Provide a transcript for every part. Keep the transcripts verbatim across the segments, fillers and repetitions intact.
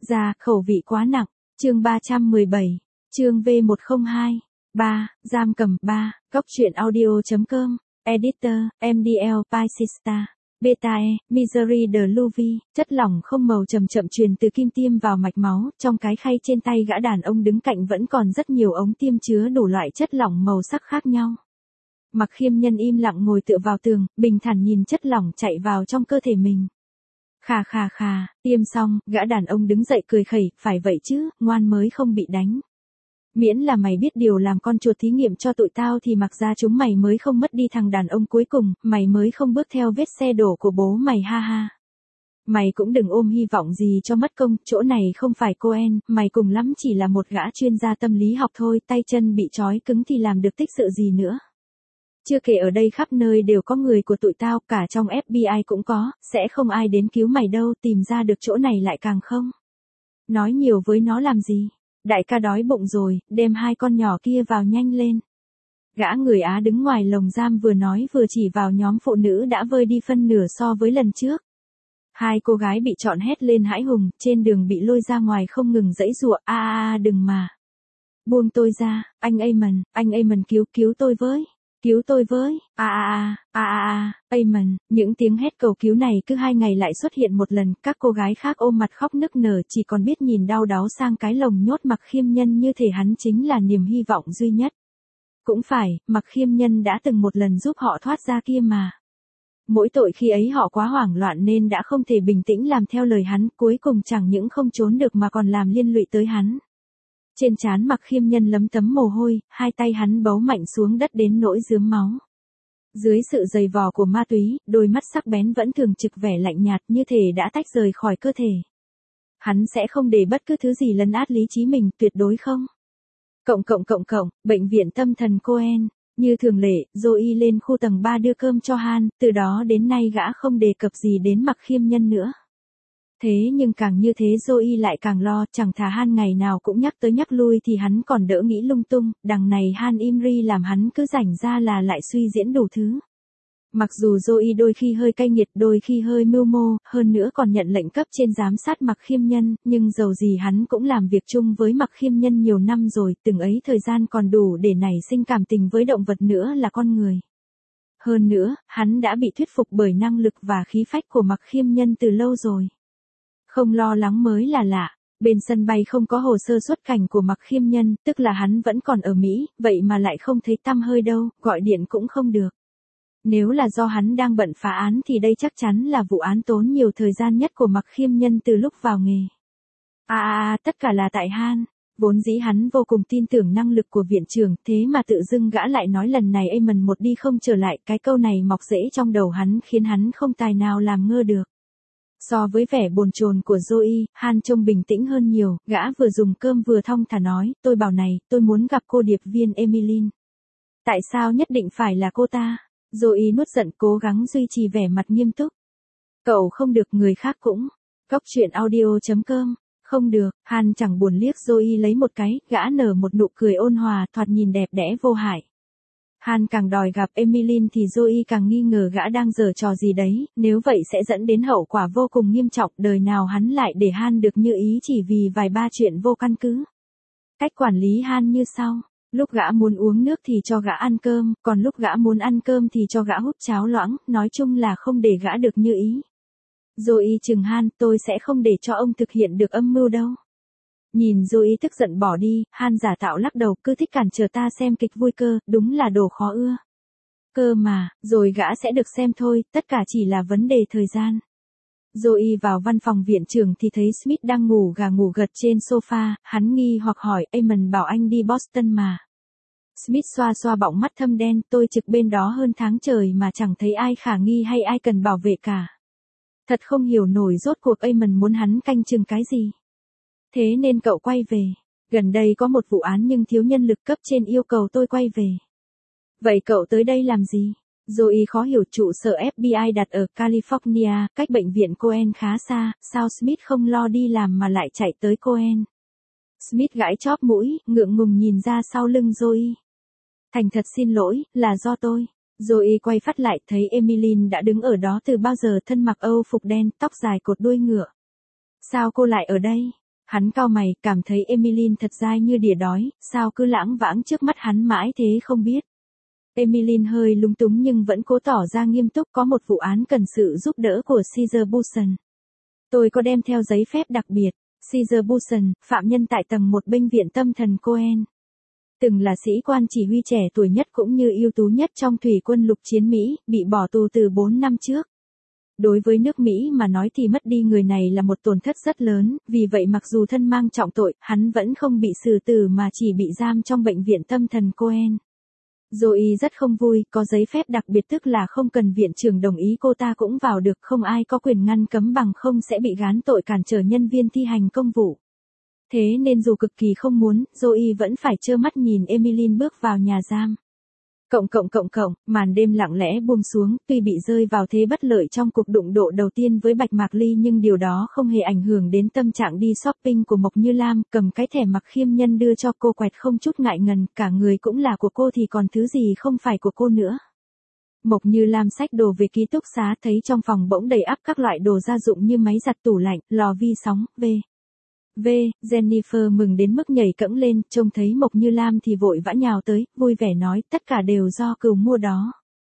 Ra, khẩu vị quá nặng. Chương ba trăm mười bảy. Chương V một không hai. ba. Giam cầm. ba. Góc truyện audio.com. Editor, em đê lờ, Pisista. Beta E, Misery de Louvi, chất lỏng không màu chậm chậm truyền từ kim tiêm vào mạch máu, trong cái khay trên tay gã đàn ông đứng cạnh vẫn còn rất nhiều ống tiêm chứa đủ loại chất lỏng màu sắc khác nhau. Mặc Khiêm Nhân im lặng ngồi tựa vào tường, bình thản nhìn chất lỏng chạy vào trong cơ thể mình. Khà khà khà, tiêm xong, gã đàn ông đứng dậy cười khẩy, phải vậy chứ, ngoan mới không bị đánh. Miễn là mày biết điều làm con chuột thí nghiệm cho tụi tao thì mặc ra chúng mày mới không mất đi thằng đàn ông cuối cùng, mày mới không bước theo vết xe đổ của bố mày ha ha. Mày cũng đừng ôm hy vọng gì cho mất công, chỗ này không phải Coen, mày cùng lắm chỉ là một gã chuyên gia tâm lý học thôi, tay chân bị trói cứng thì làm được tích sự gì nữa. Chưa kể ở đây khắp nơi đều có người của tụi tao, cả trong ép bê i cũng có, sẽ không ai đến cứu mày đâu, tìm ra được chỗ này lại càng không. Nói nhiều với nó làm gì? Đại ca đói bụng rồi, đem hai con nhỏ kia vào nhanh lên. Gã người Á đứng ngoài lồng giam vừa nói vừa chỉ vào nhóm phụ nữ đã vơi đi phân nửa so với lần trước. Hai cô gái bị trọn hét lên hãi hùng, trên đường bị lôi ra ngoài không ngừng giãy giụa, a a a đừng mà. Buông tôi ra, anh Amon, anh Amon cứu cứu tôi với. Cứu tôi với, a a a, a a a, Amon, những tiếng hét cầu cứu này cứ hai ngày lại xuất hiện một lần, các cô gái khác ôm mặt khóc nức nở chỉ còn biết nhìn đau đáu sang cái lồng nhốt Mặc Khiêm Nhân như thể hắn chính là niềm hy vọng duy nhất. Cũng phải, Mặc Khiêm Nhân đã từng một lần giúp họ thoát ra kia mà. Mỗi tội khi ấy họ quá hoảng loạn nên đã không thể bình tĩnh làm theo lời hắn, cuối cùng chẳng những không trốn được mà còn làm liên lụy tới hắn. Trên trán Mặc Khiêm Nhân lấm tấm mồ hôi, hai tay hắn bấu mạnh xuống đất đến nỗi rướm máu. Dưới sự dày vò của ma túy, đôi mắt sắc bén vẫn thường trực vẻ lạnh nhạt như thể đã tách rời khỏi cơ thể. Hắn sẽ không để bất cứ thứ gì lấn át lý trí mình, tuyệt đối không. Cộng cộng cộng cộng, bệnh viện tâm thần Coen. Như thường lệ, Zoe lên khu tầng ba đưa cơm cho Han, từ đó đến nay gã không đề cập gì đến Mặc Khiêm Nhân nữa. Thế nhưng càng như thế Zoe lại càng lo, chẳng thà Han ngày nào cũng nhắc tới nhắc lui thì hắn còn đỡ nghĩ lung tung, đằng này Han Imri làm hắn cứ rảnh ra là lại suy diễn đủ thứ. Mặc dù Zoe đôi khi hơi cay nghiệt, đôi khi hơi mưu mô, hơn nữa còn nhận lệnh cấp trên giám sát Mặc Khiêm Nhân, nhưng dầu gì hắn cũng làm việc chung với Mặc Khiêm Nhân nhiều năm rồi, từng ấy thời gian còn đủ để nảy sinh cảm tình với động vật nữa là con người. Hơn nữa, hắn đã bị thuyết phục bởi năng lực và khí phách của Mặc Khiêm Nhân từ lâu rồi. Không lo lắng mới là lạ. Bên sân bay không có hồ sơ xuất cảnh của Mặc Khiêm Nhân, tức là hắn vẫn còn ở Mỹ, vậy mà lại không thấy tăm hơi đâu, gọi điện cũng không được. Nếu là do hắn đang bận phá án thì đây chắc chắn là vụ án tốn nhiều thời gian nhất của Mặc Khiêm Nhân từ lúc vào nghề. À à à, tất cả là tại Han. Vốn dĩ hắn vô cùng tin tưởng năng lực của viện trưởng, thế mà tự dưng gã lại nói lần này Amon một đi không trở lại, cái câu này mọc rễ trong đầu hắn khiến hắn không tài nào làm ngơ được. So với vẻ bồn chồn của Zoe, Han trông bình tĩnh hơn nhiều, gã vừa dùng cơm vừa thong thả nói, tôi bảo này, tôi muốn gặp cô điệp viên Emmeline. Tại sao nhất định phải là cô ta? Zoe nuốt giận cố gắng duy trì vẻ mặt nghiêm túc. Cậu không được, người khác cũng. Góc truyện audio.com. Không được, Han chẳng buồn liếc Zoe lấy một cái, gã nở một nụ cười ôn hòa, thoạt nhìn đẹp đẽ vô hại. Han càng đòi gặp Emmeline thì Zoe càng nghi ngờ gã đang giở trò gì đấy, nếu vậy sẽ dẫn đến hậu quả vô cùng nghiêm trọng, đời nào hắn lại để Han được như ý chỉ vì vài ba chuyện vô căn cứ. Cách quản lý Han như sau. Lúc gã muốn uống nước thì cho gã ăn cơm, còn lúc gã muốn ăn cơm thì cho gã hút cháo loãng, nói chung là không để gã được như ý. Zoe chừng Han, tôi sẽ không để cho ông thực hiện được âm mưu đâu. Nhìn Zoe tức giận bỏ đi, Han giả tạo lắc đầu, cứ thích cản trở ta xem kịch vui cơ, đúng là đồ khó ưa. Cơ mà, rồi gã sẽ được xem thôi, tất cả chỉ là vấn đề thời gian. Zoe vào văn phòng viện trưởng thì thấy Smith đang ngủ gà ngủ gật trên sofa, hắn nghi hoặc hỏi, Amon bảo anh đi Boston mà. Smith xoa xoa bọng mắt thâm đen, tôi trực bên đó hơn tháng trời mà chẳng thấy ai khả nghi hay ai cần bảo vệ cả. Thật không hiểu nổi rốt cuộc Amon muốn hắn canh chừng cái gì. Thế nên cậu quay về. Gần đây có một vụ án nhưng thiếu nhân lực, cấp trên yêu cầu tôi quay về. Vậy cậu tới đây làm gì? Zoe khó hiểu, trụ sở ép bê i đặt ở California, cách bệnh viện Coen khá xa, sao Smith không lo đi làm mà lại chạy tới Coen? Smith gãi chóp mũi, ngượng ngùng nhìn ra sau lưng Zoe. Thành thật xin lỗi, là do tôi. Zoe quay phát lại thấy Emmeline đã đứng ở đó từ bao giờ, thân mặc Âu phục đen, tóc dài cột đuôi ngựa. Sao cô lại ở đây? Hắn cau mày, cảm thấy Emmeline thật dai như đỉa đói, sao cứ lãng vãng trước mắt hắn mãi thế không biết. Emmeline hơi lúng túng nhưng vẫn cố tỏ ra nghiêm túc, có một vụ án cần sự giúp đỡ của Caesar Buson. Tôi có đem theo giấy phép đặc biệt. Caesar Buson, phạm nhân tại tầng một bệnh viện tâm thần Cohen. Từng là sĩ quan chỉ huy trẻ tuổi nhất cũng như ưu tú nhất trong thủy quân lục chiến Mỹ, bị bỏ tù từ bốn năm trước. Đối với nước Mỹ mà nói thì mất đi người này là một tổn thất rất lớn, vì vậy mặc dù thân mang trọng tội, hắn vẫn không bị xử tử mà chỉ bị giam trong bệnh viện tâm thần Cohen. Zoe rất không vui, có giấy phép đặc biệt tức là không cần viện trưởng đồng ý cô ta cũng vào được, không ai có quyền ngăn cấm bằng không sẽ bị gán tội cản trở nhân viên thi hành công vụ. Thế nên dù cực kỳ không muốn, Zoe vẫn phải trơ mắt nhìn Emmeline bước vào nhà giam. Cộng cộng cộng cộng, màn đêm lặng lẽ buông xuống, tuy bị rơi vào thế bất lợi trong cuộc đụng độ đầu tiên với Bạch Mạc Ly nhưng điều đó không hề ảnh hưởng đến tâm trạng đi shopping của Mộc Như Lam, cầm cái thẻ Mặc Khiêm Nhân đưa cho cô quẹt không chút ngại ngần, cả người cũng là của cô thì còn thứ gì không phải của cô nữa. Mộc Như Lam xách đồ về ký túc xá, thấy trong phòng bỗng đầy ắp các loại đồ gia dụng như máy giặt, tủ lạnh, lò vi sóng, v. V, Jennifer mừng đến mức nhảy cẫng lên, trông thấy Mộc Như Lam thì vội vã nhào tới, vui vẻ nói, tất cả đều do Cừu mua đó.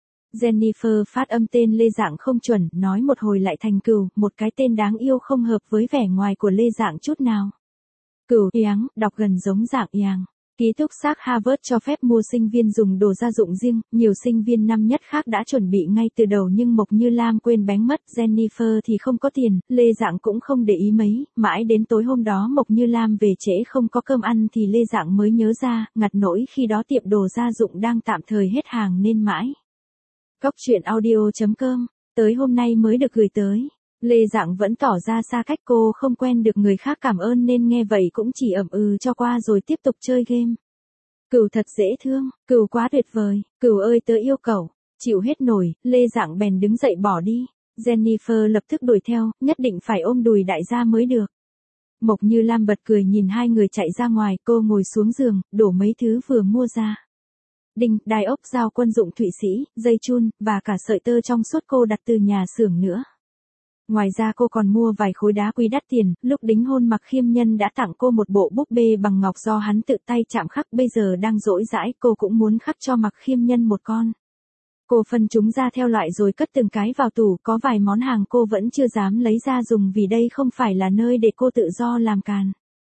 Jennifer phát âm tên Lê Dạng không chuẩn, nói một hồi lại thành Cừu, một cái tên đáng yêu không hợp với vẻ ngoài của Lê Dạng chút nào. Cừu Yáng, đọc gần giống Dạng Yàng. Ký túc xá Harvard cho phép mua sinh viên dùng đồ gia dụng riêng, nhiều sinh viên năm nhất khác đã chuẩn bị ngay từ đầu nhưng Mộc Như Lam quên bánh mất, Jennifer thì không có tiền, Lê Dạng cũng không để ý mấy, mãi đến tối hôm đó Mộc Như Lam về trễ không có cơm ăn thì Lê Dạng mới nhớ ra, ngặt nỗi khi đó tiệm đồ gia dụng đang tạm thời hết hàng nên mãi. Cóc truyện audio chấm com, tới hôm nay mới được gửi tới. Lê Dạng vẫn tỏ ra xa cách, cô không quen được người khác cảm ơn nên nghe vậy cũng chỉ ậm ừ cho qua rồi tiếp tục chơi game. Cừu thật dễ thương, Cừu quá tuyệt vời, Cừu ơi tớ yêu cậu. Chịu hết nổi, Lê Dạng bèn đứng dậy bỏ đi. Jennifer lập tức đuổi theo, nhất định phải ôm đùi đại gia mới được. Mộc Như Lam bật cười nhìn hai người chạy ra ngoài, cô ngồi xuống giường, đổ mấy thứ vừa mua ra. Đinh, đai ốc dao quân dụng Thụy Sĩ, dây chun, và cả sợi tơ trong suốt cô đặt từ nhà xưởng nữa. Ngoài ra cô còn mua vài khối đá quý đắt tiền, lúc đính hôn Mặc Khiêm Nhân đã tặng cô một bộ búp bê bằng ngọc do hắn tự tay chạm khắc, bây giờ đang rỗi rãi cô cũng muốn khắc cho Mặc Khiêm Nhân một con. Cô phân chúng ra theo loại rồi cất từng cái vào tủ, có vài món hàng cô vẫn chưa dám lấy ra dùng vì đây không phải là nơi để cô tự do làm càn.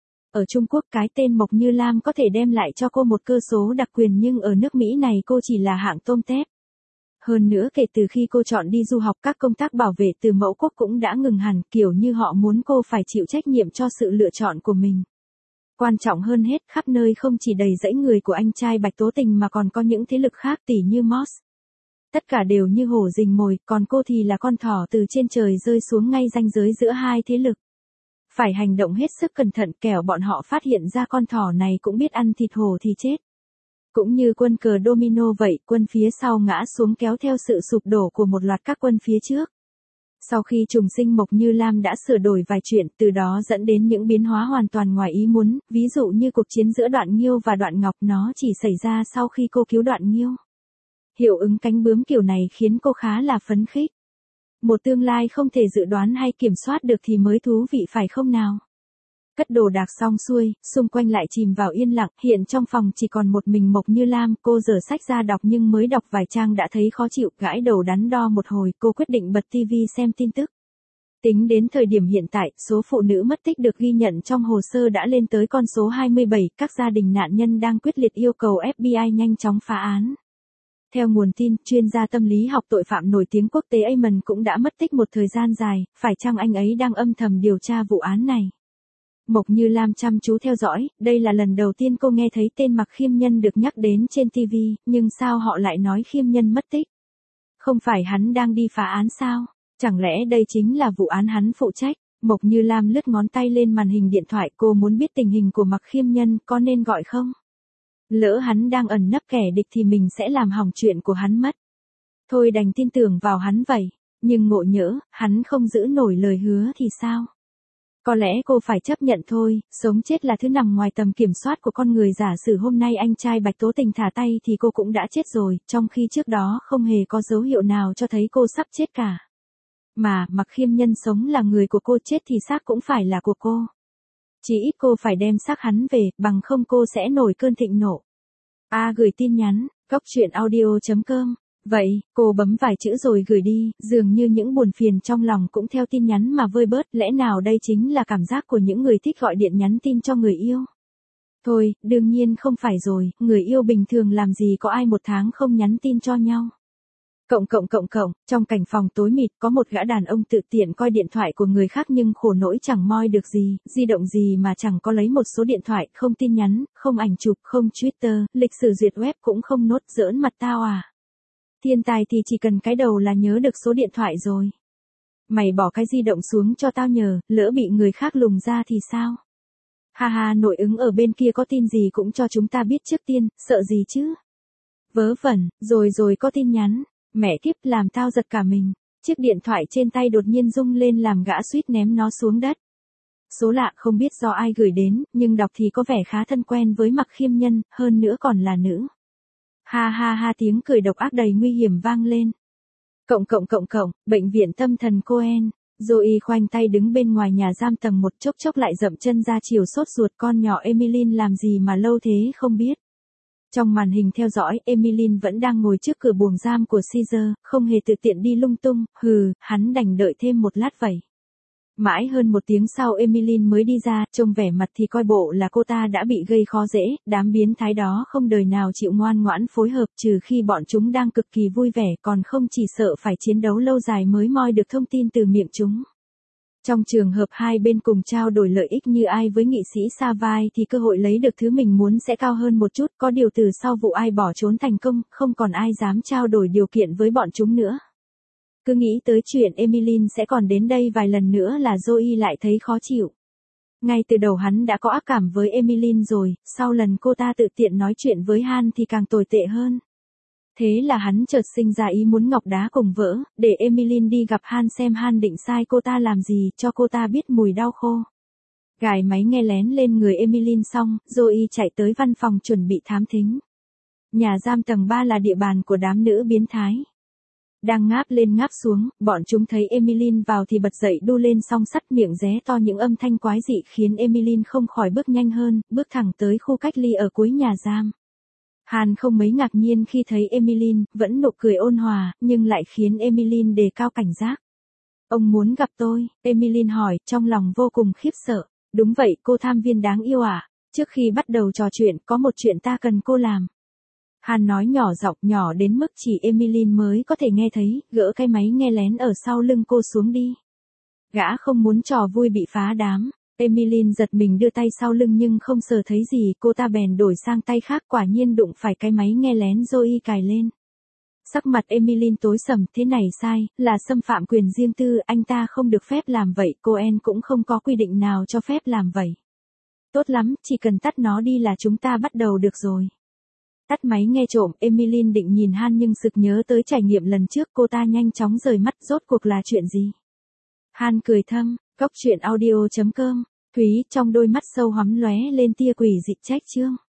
Ở Trung Quốc cái tên Mộc Như Lam có thể đem lại cho cô một cơ số đặc quyền nhưng ở nước Mỹ này cô chỉ là hạng tôm tép. Hơn nữa kể từ khi cô chọn đi du học các công tác bảo vệ từ mẫu quốc cũng đã ngừng hẳn, kiểu như họ muốn cô phải chịu trách nhiệm cho sự lựa chọn của mình. Quan trọng hơn hết, khắp nơi không chỉ đầy dãy người của anh trai Bạch Tố Tình mà còn có những thế lực khác tỉ như Moss. Tất cả đều như hổ rình mồi, còn cô thì là con thỏ từ trên trời rơi xuống ngay ranh giới giữa hai thế lực. Phải hành động hết sức cẩn thận kẻo bọn họ phát hiện ra con thỏ này cũng biết ăn thịt hổ thì chết. Cũng như quân cờ domino vậy, quân phía sau ngã xuống kéo theo sự sụp đổ của một loạt các quân phía trước. Sau khi trùng sinh Mộc Như Lam đã sửa đổi vài chuyện, từ đó dẫn đến những biến hóa hoàn toàn ngoài ý muốn, ví dụ như cuộc chiến giữa Đoạn Nghiêu và Đoạn Ngọc, nó chỉ xảy ra sau khi cô cứu Đoạn Nghiêu. Hiệu ứng cánh bướm kiểu này khiến cô khá là phấn khích. Một tương lai không thể dự đoán hay kiểm soát được thì mới thú vị phải không nào? Cất đồ đạc xong xuôi, xung quanh lại chìm vào yên lặng, hiện trong phòng chỉ còn một mình Mộc Như Lam, cô giở sách ra đọc nhưng mới đọc vài trang đã thấy khó chịu, gãi đầu đắn đo một hồi, cô quyết định bật tivi xem tin tức. Tính đến thời điểm hiện tại, số phụ nữ mất tích được ghi nhận trong hồ sơ đã lên tới con số hai mươi bảy, các gia đình nạn nhân đang quyết liệt yêu cầu ép bê i nhanh chóng phá án. Theo nguồn tin, chuyên gia tâm lý học tội phạm nổi tiếng quốc tế Eamon cũng đã mất tích một thời gian dài, phải chăng anh ấy đang âm thầm điều tra vụ án này? Mộc Như Lam chăm chú theo dõi, đây là lần đầu tiên cô nghe thấy tên Mặc Khiêm Nhân được nhắc đến trên ti vi, nhưng sao họ lại nói Khiêm Nhân mất tích? Không phải hắn đang đi phá án sao? Chẳng lẽ đây chính là vụ án hắn phụ trách? Mộc Như Lam lướt ngón tay lên màn hình điện thoại, cô muốn biết tình hình của Mặc Khiêm Nhân, có nên gọi không? Lỡ hắn đang ẩn nấp kẻ địch thì mình sẽ làm hỏng chuyện của hắn mất. Thôi đành tin tưởng vào hắn vậy, nhưng ngộ nhỡ, hắn không giữ nổi lời hứa thì sao? Có lẽ cô phải chấp nhận thôi, sống chết là thứ nằm ngoài tầm kiểm soát của con người, giả sử hôm nay anh trai Bạch Tố Tình thả tay thì cô cũng đã chết rồi, trong khi trước đó không hề có dấu hiệu nào cho thấy cô sắp chết cả. Mà, Mặc Khiêm Nhân sống là người của cô, chết thì xác cũng phải là của cô. Chỉ ít cô phải đem xác hắn về, bằng không cô sẽ nổi cơn thịnh nộ. A gửi tin nhắn, cóc truyện audio chấm com. Vậy, cô bấm vài chữ rồi gửi đi, dường như những buồn phiền trong lòng cũng theo tin nhắn mà vơi bớt, lẽ nào đây chính là cảm giác của những người thích gọi điện nhắn tin cho người yêu? Thôi, đương nhiên không phải rồi, người yêu bình thường làm gì có ai một tháng không nhắn tin cho nhau. Cộng cộng cộng cộng, trong cảnh phòng tối mịt có một gã đàn ông tự tiện coi điện thoại của người khác nhưng khổ nỗi chẳng moi được gì, di động gì mà chẳng có lấy một số điện thoại, không tin nhắn, không ảnh chụp, không Twitter, lịch sử duyệt web cũng không nốt, giỡn mặt tao à. Thiên tài thì chỉ cần cái đầu là nhớ được số điện thoại rồi. Mày bỏ cái di động xuống cho tao nhờ, lỡ bị người khác lùng ra thì sao? Ha ha, nội ứng ở bên kia có tin gì cũng cho chúng ta biết trước tiên, sợ gì chứ? Vớ vẩn, rồi rồi có tin nhắn. Mẹ kiếp, làm tao giật cả mình. Chiếc điện thoại trên tay đột nhiên rung lên làm gã suýt ném nó xuống đất. Số lạ không biết do ai gửi đến, nhưng đọc thì có vẻ khá thân quen với Mặc Khiêm Nhân, hơn nữa còn là nữ. Ha ha ha, tiếng cười độc ác đầy nguy hiểm vang lên. Cộng cộng cộng cộng, bệnh viện tâm thần Cohen. Zoe khoanh tay đứng bên ngoài nhà giam tầng một, chốc chốc lại dậm chân ra chiều sốt ruột, con nhỏ Emmeline làm gì mà lâu thế không biết. Trong màn hình theo dõi, Emmeline vẫn đang ngồi trước cửa buồng giam của Caesar, không hề tự tiện đi lung tung, hừ, hắn đành đợi thêm một lát vậy. Mãi hơn một tiếng sau Emmeline mới đi ra, trông vẻ mặt thì coi bộ là cô ta đã bị gây khó dễ, đám biến thái đó không đời nào chịu ngoan ngoãn phối hợp trừ khi bọn chúng đang cực kỳ vui vẻ, còn không chỉ sợ phải chiến đấu lâu dài mới moi được thông tin từ miệng chúng. Trong trường hợp hai bên cùng trao đổi lợi ích như ai với nghị sĩ Savai thì cơ hội lấy được thứ mình muốn sẽ cao hơn một chút, có điều từ sau vụ ai bỏ trốn thành công, không còn ai dám trao đổi điều kiện với bọn chúng nữa. Cứ nghĩ tới chuyện Emmeline sẽ còn đến đây vài lần nữa là Zoe lại thấy khó chịu. Ngay từ đầu hắn đã có ác cảm với Emmeline rồi, sau lần cô ta tự tiện nói chuyện với Han thì càng tồi tệ hơn. Thế là hắn chợt sinh ra ý muốn ngọc đá cùng vỡ, để Emmeline đi gặp Han xem Han định sai cô ta làm gì, cho cô ta biết mùi đau khô. Gài máy nghe lén lên người Emmeline xong, Zoe chạy tới văn phòng chuẩn bị thám thính. Nhà giam tầng ba là địa bàn của đám nữ biến thái. Đang ngáp lên ngáp xuống, bọn chúng thấy Emmeline vào thì bật dậy đu lên song sắt, miệng ré to những âm thanh quái dị khiến Emmeline không khỏi bước nhanh hơn, bước thẳng tới khu cách ly ở cuối nhà giam. Han không mấy ngạc nhiên khi thấy Emmeline, vẫn nụ cười ôn hòa, nhưng lại khiến Emmeline đề cao cảnh giác. Ông muốn gặp tôi, Emmeline hỏi, trong lòng vô cùng khiếp sợ. Đúng vậy, cô tham viên đáng yêu à? Trước khi bắt đầu trò chuyện, có một chuyện ta cần cô làm. Han nói nhỏ giọng, nhỏ đến mức chỉ Emmeline mới có thể nghe thấy, gỡ cái máy nghe lén ở sau lưng cô xuống đi. Gã không muốn trò vui bị phá đám. Emmeline giật mình đưa tay sau lưng nhưng không sờ thấy gì, cô ta bèn đổi sang tay khác, quả nhiên đụng phải cái máy nghe lén Zoe cài lên. Sắc mặt Emmeline tối sầm, thế này sai, là xâm phạm quyền riêng tư, anh ta không được phép làm vậy, Cohen cũng không có quy định nào cho phép làm vậy. Tốt lắm, chỉ cần tắt nó đi là chúng ta bắt đầu được rồi. Tắt máy nghe trộm, Emmeline định nhìn Han nhưng sực nhớ tới trải nghiệm lần trước, cô ta nhanh chóng rời mắt, rốt cuộc là chuyện gì. Han cười thâm, cóc truyện audio chấm com. Thúy trong đôi mắt sâu hoắm lóe lên tia quỷ dị trách chương.